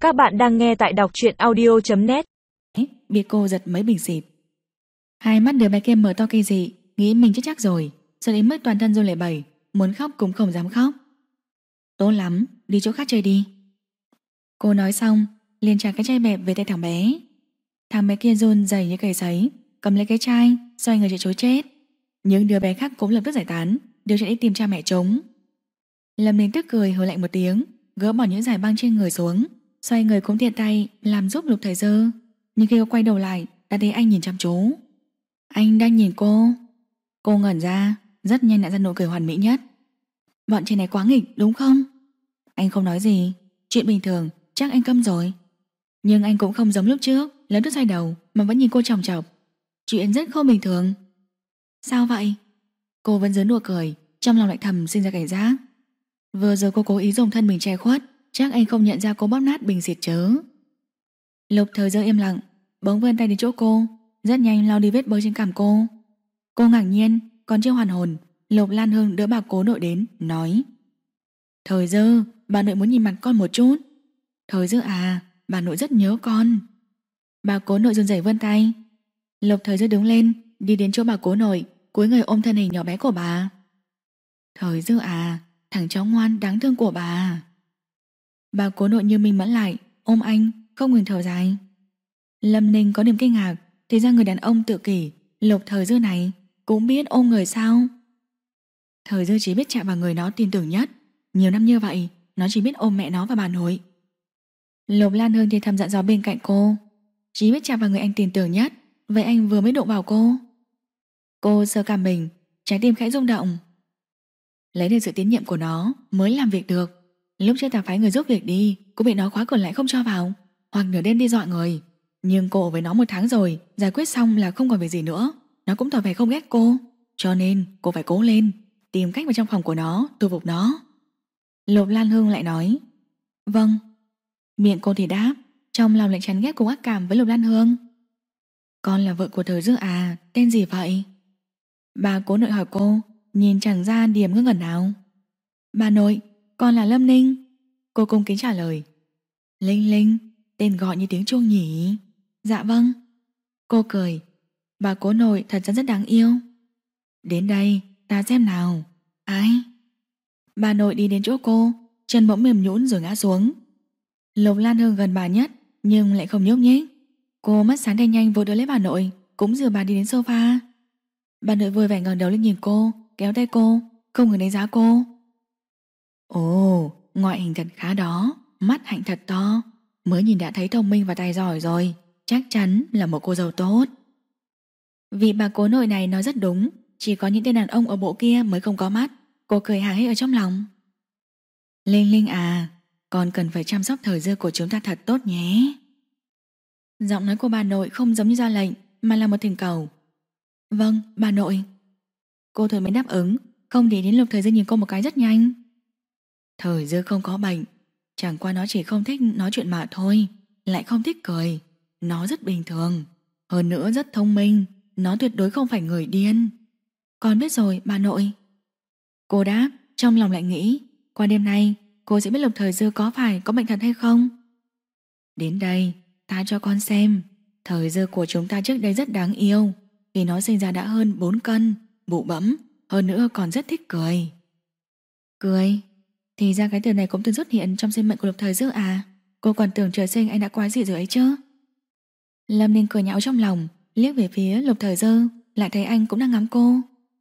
Các bạn đang nghe tại đọc truyện audio.net. Bị cô giật mấy bình xịt. Hai mắt đứa bé kia mở to kỳ dị, nghĩ mình chết chắc rồi, sợ đến mức toàn thân run lẩy bẩy, muốn khóc cũng không dám khóc. Tốt lắm, đi chỗ khác chơi đi. Cô nói xong, liền trả cái chai bẹp về tay thằng bé. Thằng bé kia run rẩy như cây sấy, cầm lấy cái chai, xoay người chạy trối chết. Những đứa bé khác cũng lập tức giải tán, đều chạy đi tìm cha mẹ chúng. Lâm Ninh tức cười hừ lạnh một tiếng, gỡ bỏ những giải băng trên người xuống, xoay người cũng tiện tay làm giúp Lục Thời Dư. Nhưng khi cô quay đầu lại, đã thấy anh nhìn chăm chú. Anh đang nhìn cô. Cô ngẩn ra, rất nhanh đã ra nụ cười hoàn mỹ nhất. Bọn trẻ này quá nghịch đúng không? Anh không nói gì. Chuyện bình thường, chắc anh câm rồi. Nhưng anh cũng không giống lúc trước, lập tức xoay đầu mà vẫn nhìn cô chòng chọc. Chuyện rất không bình thường. Sao vậy? Cô vẫn giỡn nụ cười, trong lòng lại thầm sinh ra cảnh giác. Vừa rồi cô cố ý dùng thân mình che khuất, chắc anh không nhận ra cô bóp nát bình xịt chớ. Lục Thời Dư im lặng, bỗng vươn tay đến chỗ cô, rất nhanh lau đi vết bơ trên cằm cô. Cô ngạc nhiên, còn chưa hoàn hồn, Lục Lan Hương đỡ bà cố nội đến, nói: Thời Dư, bà nội muốn nhìn mặt con một chút. Thời Dư à, bà nội rất nhớ con. Bà cố nội run rẩy vươn tay. Lục Thời Dư đứng lên, đi đến chỗ bà cố nội, cúi người ôm thân hình nhỏ bé của bà. Thời Dư à, thằng cháu ngoan đáng thương của bà. Bà cố nội như minh mẫn lại, ôm anh, không ngừng thở dài. Lâm Ninh có điểm kinh ngạc, thì ra người đàn ông tự kỷ Lục Thời Dư này cũng biết ôm người sao. Thời Dư chỉ biết chạm vào người nó tin tưởng nhất. Nhiều năm như vậy, nó chỉ biết ôm mẹ nó và bà nội. Lục Lan Hương thì thầm dặn dò bên cạnh cô, chỉ biết chạm vào người anh tin tưởng nhất. Vậy anh vừa mới đụng vào cô. Cô sờ cảm mình, trái tim khẽ rung động. Lấy được sự tín nhiệm của nó mới làm việc được. Lúc trước ta phái người giúp việc đi, cô bị nó khóa cửa lại không cho vào, hoặc nửa đêm đi dọa người. Nhưng cô ở với nó 1 tháng rồi, giải quyết xong là không còn việc gì nữa. Nó cũng tỏ vẻ không ghét cô, cho nên cô phải cố lên, tìm cách vào trong phòng của nó, thu phục nó. Lục Lan Hương lại nói: Vâng. Miệng cô thì đáp, trong lòng lại chán ghét cùng ác cảm với Lục Lan Hương. Con là vợ của Thời Dư à, tên gì vậy? Bà cố nội hỏi cô, nhìn chẳng ra điểm ngơ ngẩn nào. Bà nội, con là Lâm Ninh. Cô cung kính trả lời. Linh Linh, tên gọi như tiếng chuông nhỉ? Dạ vâng. Cô cười. Bà cố nội thật ra rất đáng yêu. Đến đây, ta xem nào. Ai? Bà nội đi đến chỗ cô, chân bỗng mềm nhũn rồi ngã xuống. Lục Lan Hương gần bà nhất, nhưng lại không nhúc nhích. Cô mắt sáng tay nhanh vội đỡ lấy bà nội, cũng dìu bà đi đến sofa. Bà nội vui vẻ ngẩng đầu lên nhìn cô, kéo tay cô, không ngừng đánh giá cô. Ồ, ngoại hình thật khá đó, mắt hạnh thật to, mới nhìn đã thấy thông minh và tài giỏi rồi, chắc chắn là một cô dâu tốt. Vị bà cố nội này nói rất đúng, chỉ có những tên đàn ông ở bộ kia mới không có mắt. Cô cười hả hê ở trong lòng. Linh Linh à, con cần phải chăm sóc Thời Dư của chúng ta thật tốt nhé. Giọng nói của bà nội không giống như ra lệnh, mà là một thỉnh cầu. Vâng, bà nội. Cô thôi mới đáp ứng, không để đến Lục Thời Dư nhìn cô một cái rất nhanh. Thời Dư không có bệnh, chẳng qua nó chỉ không thích nói chuyện mà thôi, lại không thích cười. Nó rất bình thường, hơn nữa rất thông minh. Nó tuyệt đối không phải người điên. Con biết rồi, bà nội. Cô đáp, trong lòng lại nghĩ, qua đêm nay cô sẽ biết Lục Thời Dư có phải có bệnh thật hay không. Đến đây, ta cho con xem. Thời Dư của chúng ta trước đây rất đáng yêu. Khi nó sinh ra đã hơn 4 cân, bụ bẫm, hơn nữa còn rất thích cười. Cười? Thì ra cái từ này cũng từng xuất hiện trong sinh mệnh của Lục Thời Dư à? Cô còn tưởng trời sinh anh đã quái dị rồi ấy chứ. Lâm Ninh cười nhạo trong lòng, liếc về phía Lục Thời Dư, lại thấy anh cũng đang ngắm cô.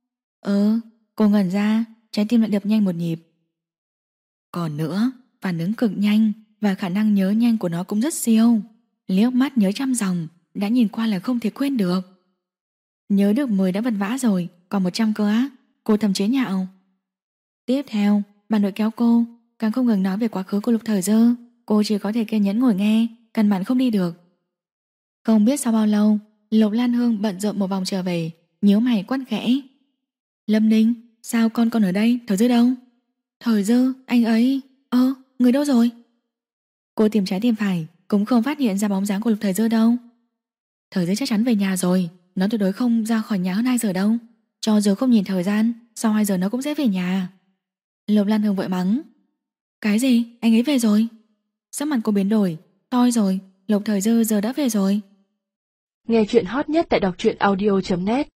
Cô ngẩn ra, trái tim lại đập nhanh một nhịp. Còn nữa, phản ứng cực nhanh và khả năng nhớ nhanh của nó cũng rất siêu. Liếc mắt nhớ trăm dòng, đã nhìn qua là không thể quên được. Nhớ được 10 đã vật vã rồi, còn 100 cơ á. Cô thầm chế nhạo. Tiếp theo, bà nội kéo cô, càng không ngừng nói về quá khứ của Lục Thời Dư. Cô chỉ có thể kiên nhẫn ngồi nghe, căn bản không đi được. Không biết sau bao lâu, Lục Lan Hương bận rộn một vòng trở về, nhíu mày quát khẽ. Lâm Ninh, sao con còn ở đây, Thời Dư đâu? Thời Dư, anh ấy... người đâu rồi? Cô tìm trái tìm phải, cũng không phát hiện ra bóng dáng của Lục Thời Dư đâu. Thời Dư chắc chắn về nhà rồi, nó tuyệt đối không ra khỏi nhà hơn 2 giờ đâu. Cho dù không nhìn thời gian, sau 2 giờ nó cũng sẽ về nhà. Lục Lan Hương vội mắng. Cái gì? Anh ấy về rồi? Sắc mặt cô biến đổi, Thôi rồi, Lục Thời Dư giờ đã về rồi. Nghe chuyện hot nhất tại đọc truyện audio.net